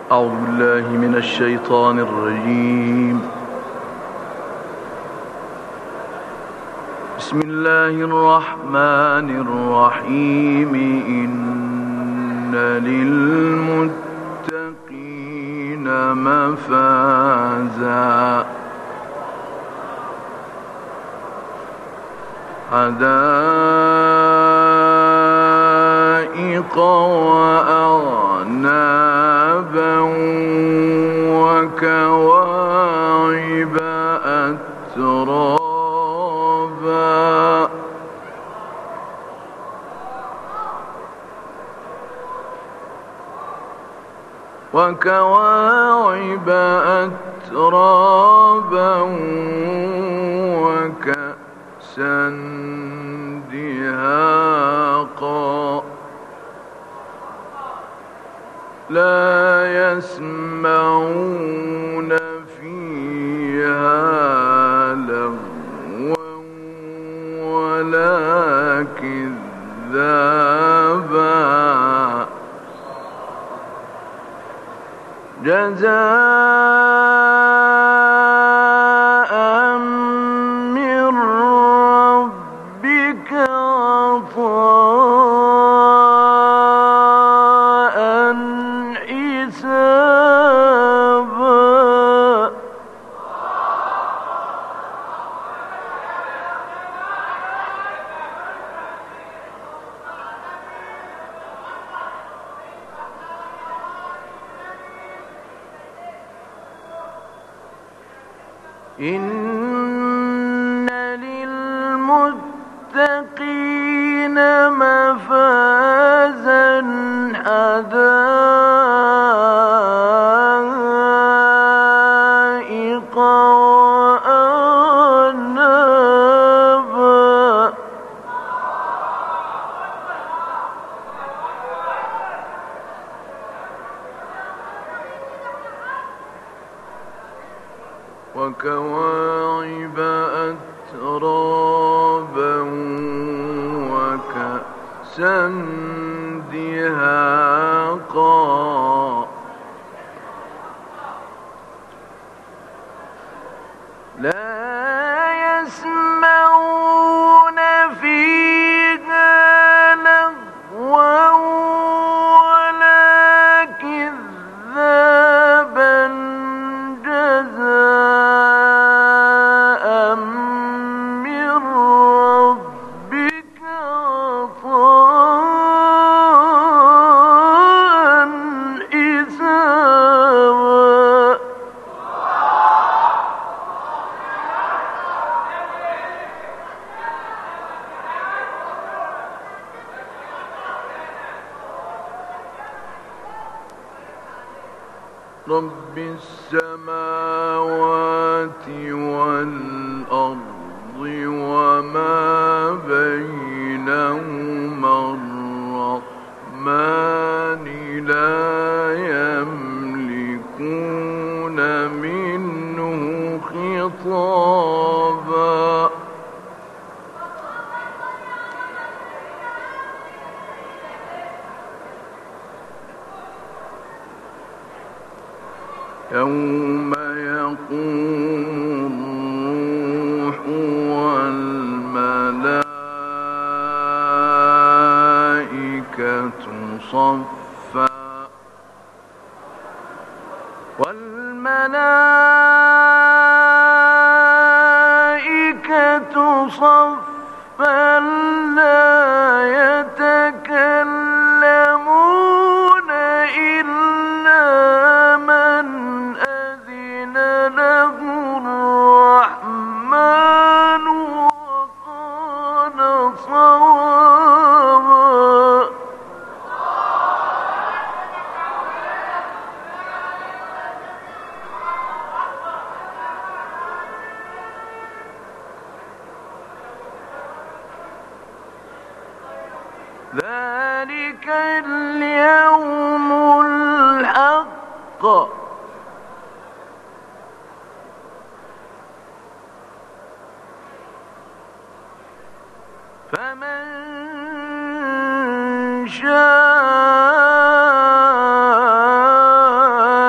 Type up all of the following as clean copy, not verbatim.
أعوذ بالله من الشيطان الرجيم. بسم الله الرحمن الرحيم. إن للمتقين مفازا حدائق وأعنابا وكواعب أترابا وكأسا دهاقا لا يسمعون فيها لغوا ولا كذابا جزاء من ربك عطاء حسابا إن للمتقين مفازا حدائق وأعنابا وكواعب أترابا وكأسا دهاقا لا يسمعون فيها لغوا ولا كذابا جزاء من ربك عطاء حسابا رب السماوات والأرض وما بينهما الرحمن لا يملكون منه خطابا يوم يقوم الروح والملائكة صفا لا يتكلمون إلا من أذن له الرحمن وقال صوابا ذلك اليوم الحق فمن شاء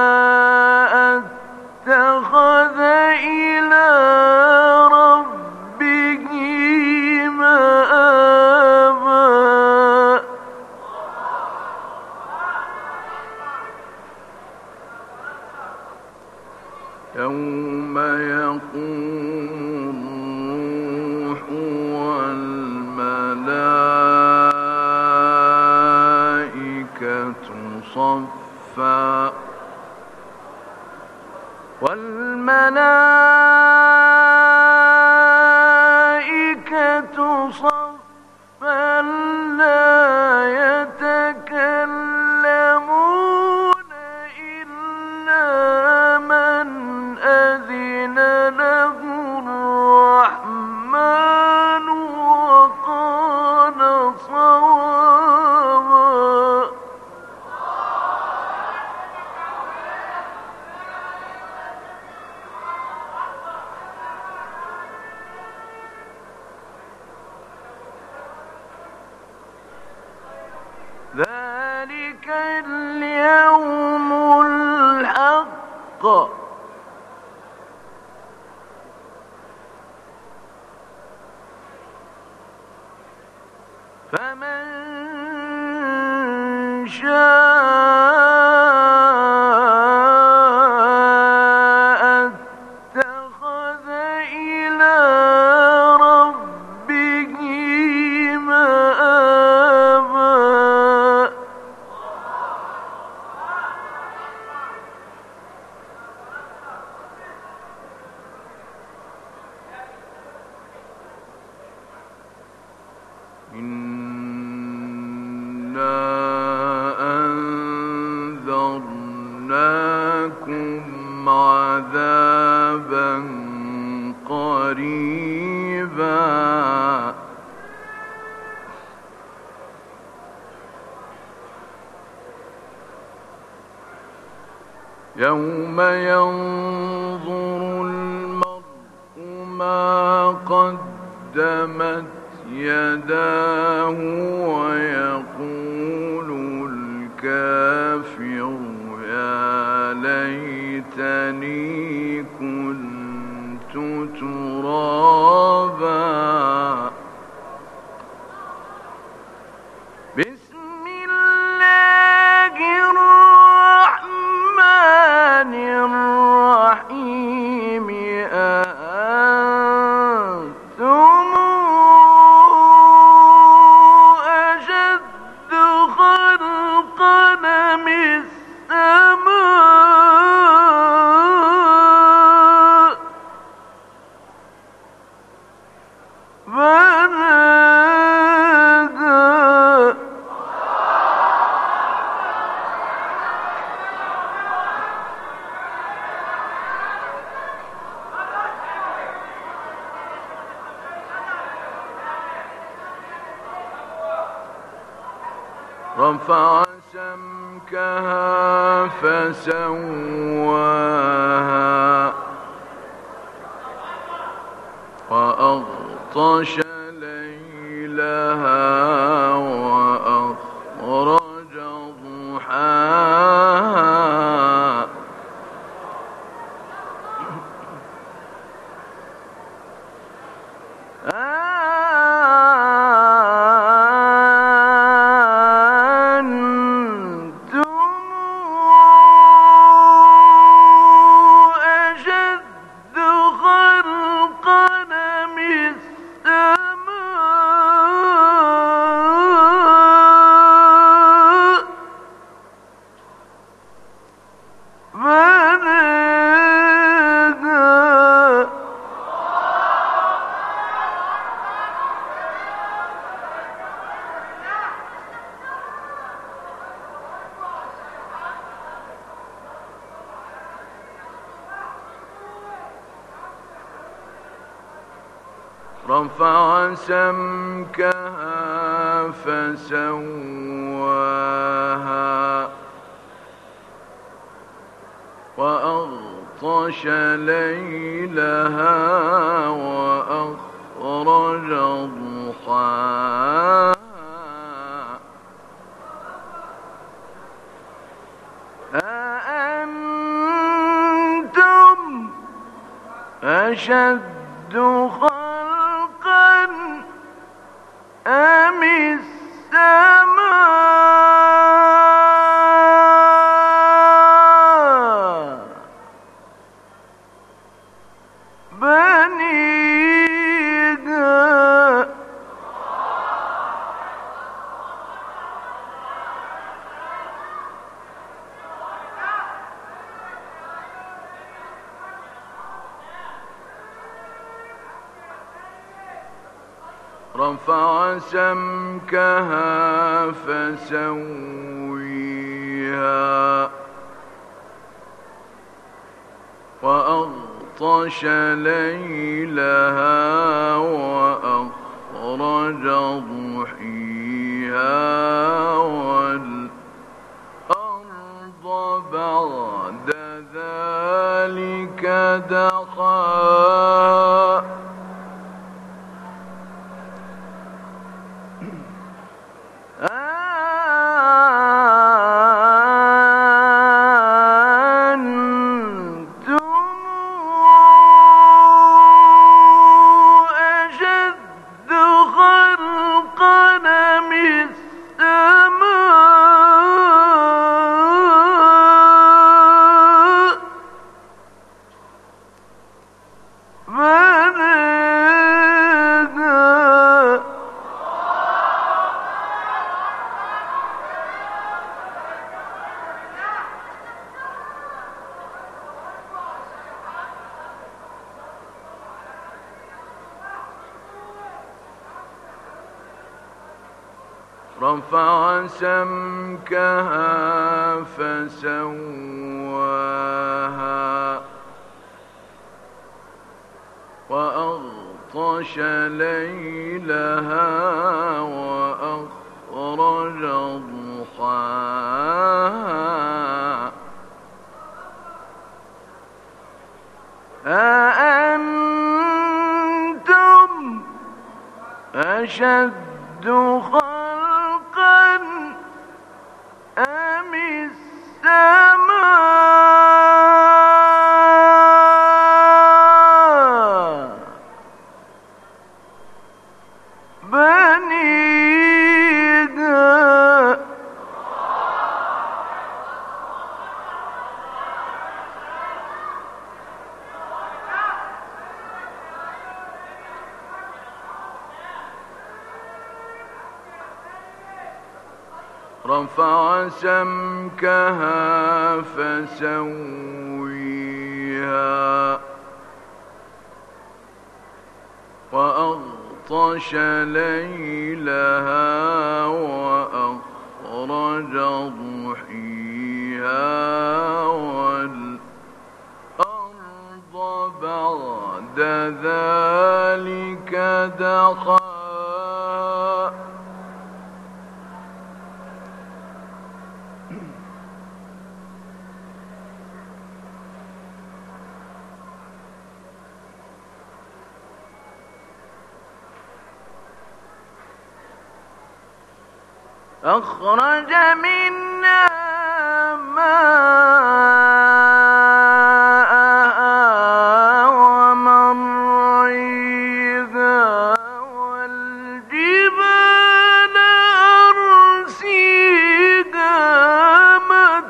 يوم يقوم الروح والملائكة صفا لا يتكلمون إلا من أذن له الرحمن وقال صوابا. ذلك اليوم الحق فمن شاء اتخذ إلى ربه مآبا. إنا أنذرناكم عذابا قريبا يوم ينظر المرء ما قدمت يداه ويقول الكافر يا ليتني كنت ترابا. بسم الله الرحمن الرحيم. أأنتم أشد خلقا أم السماء بناها رفع سمكها فسواها وأغطش ليلها وأخرج ضحاها. رفع سمكها فسواها وأغطش ليلها وأخرج ضحاها. أأنتم أشد خلقا أم السماء رفع سمكها فسويها وأغطش ليلها وأخرج ضحيها والأرض بعد ذلك دحاها رفع سمكها فسواها وأغطش ليلها وأخرج ضحاها أأنتم أشد خلقا أم السماء بنيها رفع سمكها فسويها وأغطش ليلها وأخرج ضحيها والأرض بعد ذلك دحاها أخرج منها ماءها ومرعيها والجبال أرسيها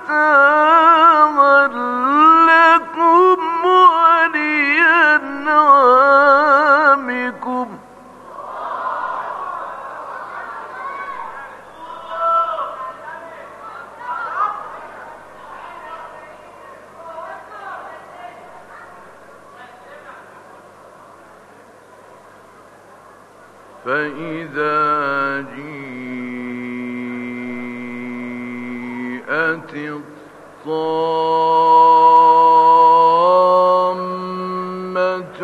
متاعا لكم ولأنعامكم فإذا جيءت الطامة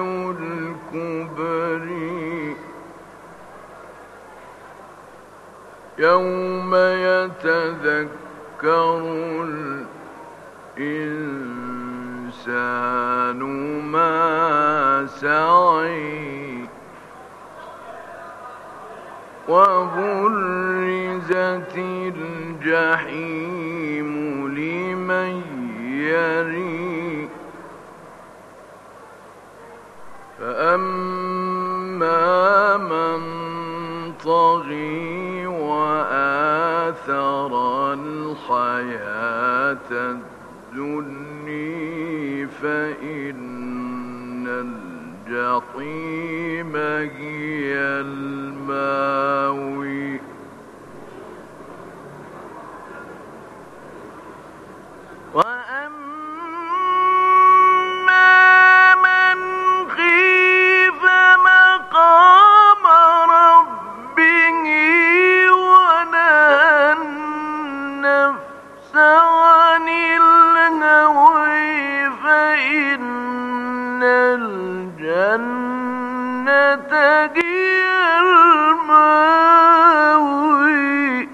الكبرى يوم يتذكر الإنسان ما سعى وبرزت الجحيم لمن يرى فأما من طغى وآثر الحياة الدنيا فإن الجحيم هي المأوى وأما من خيف مقام ربه هي المأوي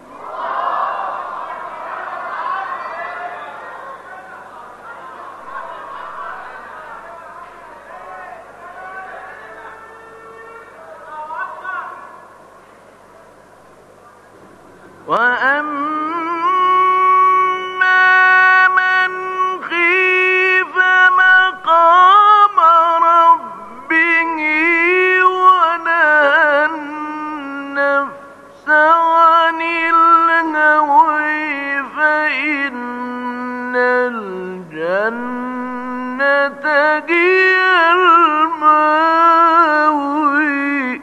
وأما من خيف مقام ربه ونهى النفس عن الهوى فإن الجنة هي المأوي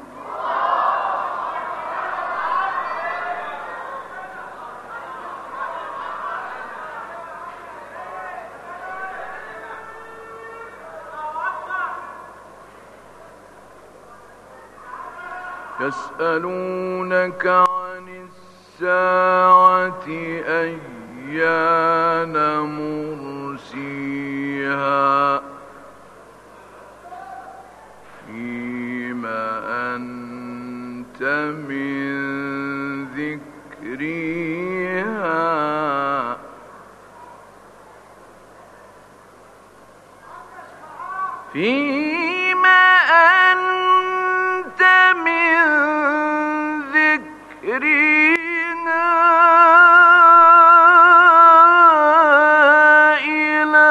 يسألونك عن الساعة أيان مرسيها فيما أنت من ذكرها فيما أنت من ذكرها إلى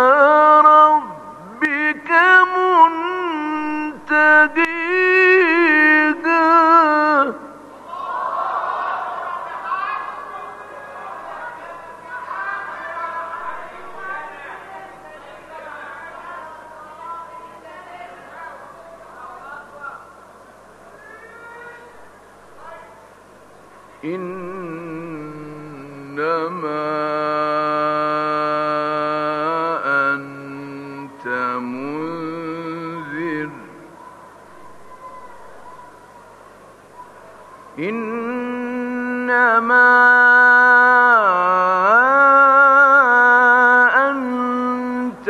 ربك منتهيها إنما أنت منذر إنما أنت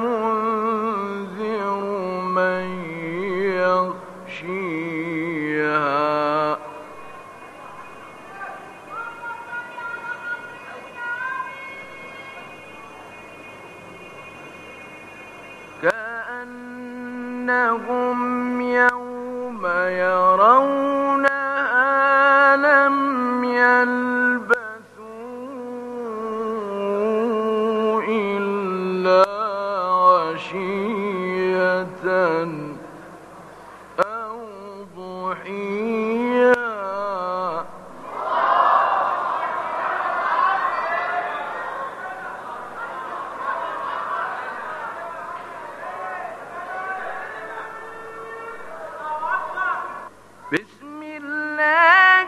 منذر من يخشيها كأنهم يوم يرونها لم يلبثوا إلا عشية أو ضحيها بسم الله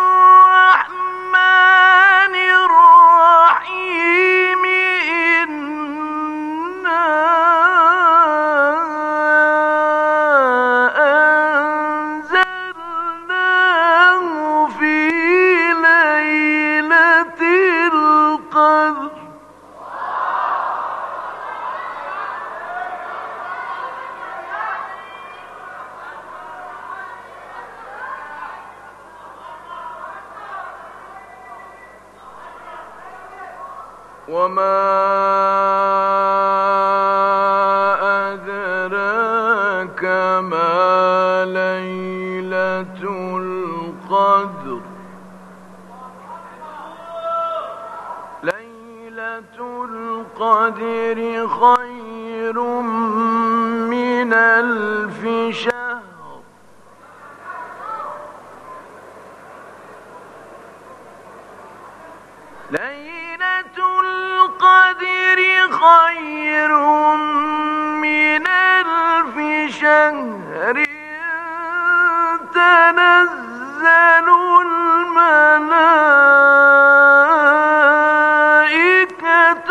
الرحمن الرحيم إنا أنزلناه في ليلة القدر وما أدراك ما ليلة القدر ليلة القدر خير من 1000 شهر ليلة القدر خير من 1000 شهر تنزل الملائكة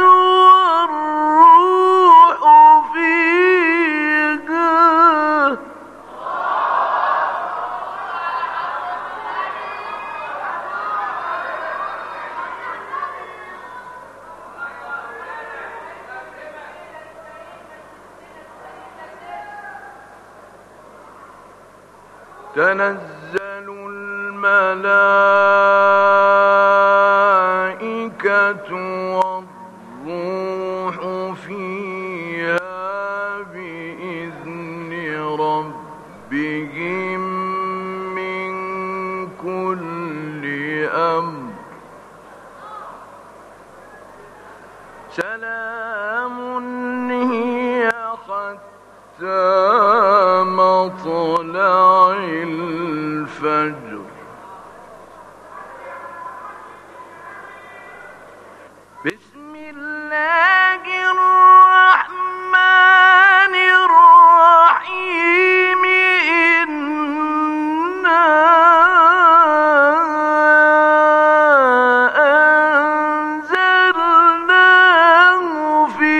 والروح فيها تنزل الملائكة والروح فيها بإذن ربهم من كل أمر سلام هي حتى مطلع الفجر بسم الله الرحمن الرحيم إنا أنزلناه في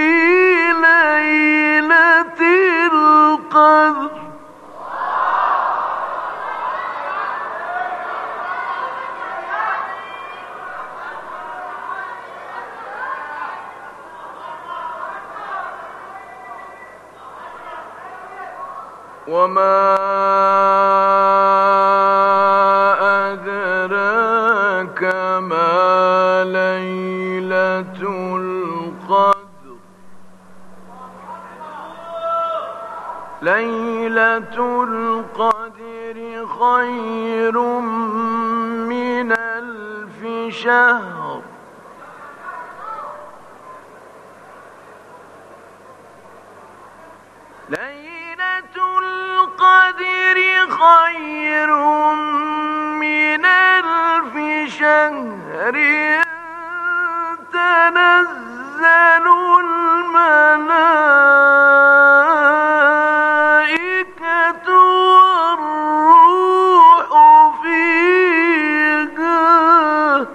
ليلة القدر وما أدراك ما ليلة القدر ليلة القدر خير من 1000 شهر ليلة القدر خير من 1000 شهر تنزل الملائكة والروح فيها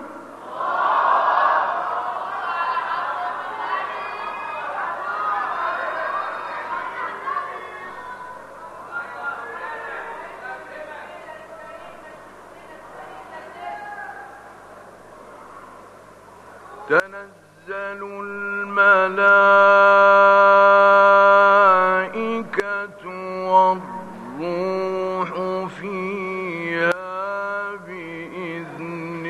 تنزل الملائكة والروح فيها بإذن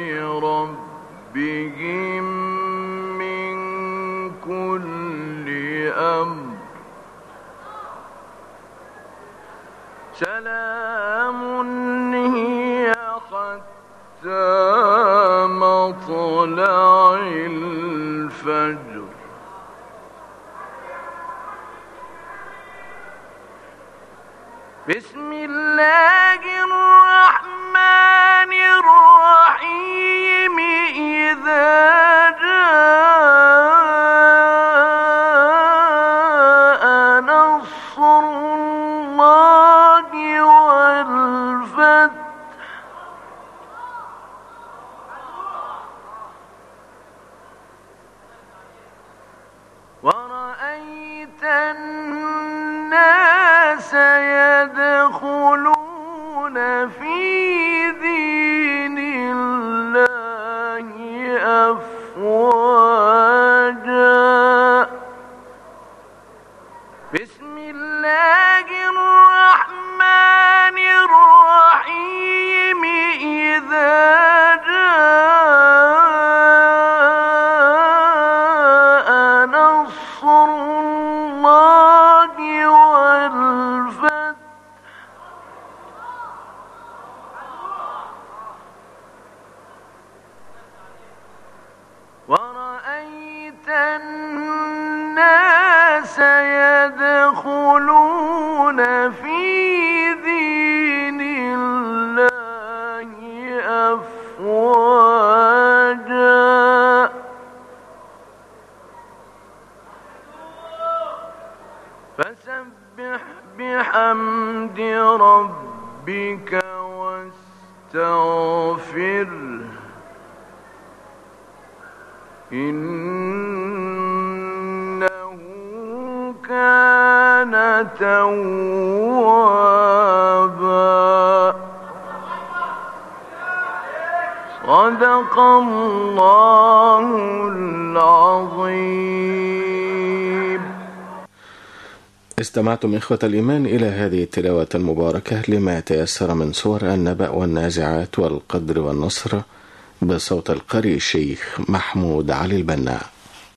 ربهم من كل أمر سلام هي حتى مطلع الفجر بسم الله الرحمن الرحيم إذا جاء نصر الله والفتح ورأيت الناس يدخلون في دين الله أفواجا بسم الله الرحمن الرحيم إذا جاء نصر الله والفتح ورأيت الناس يدخلون في دين الله أفواجا فسبح بحمد ربك واستغفره إنه كان توابا صدق الله العظيم. استمعتم إخوة الإيمان إلى هذه التلاوة المباركة لما تيسر من سور النبأ والنازعات والقدر والنصر بصوت القارئ الشيخ محمود علي البنا.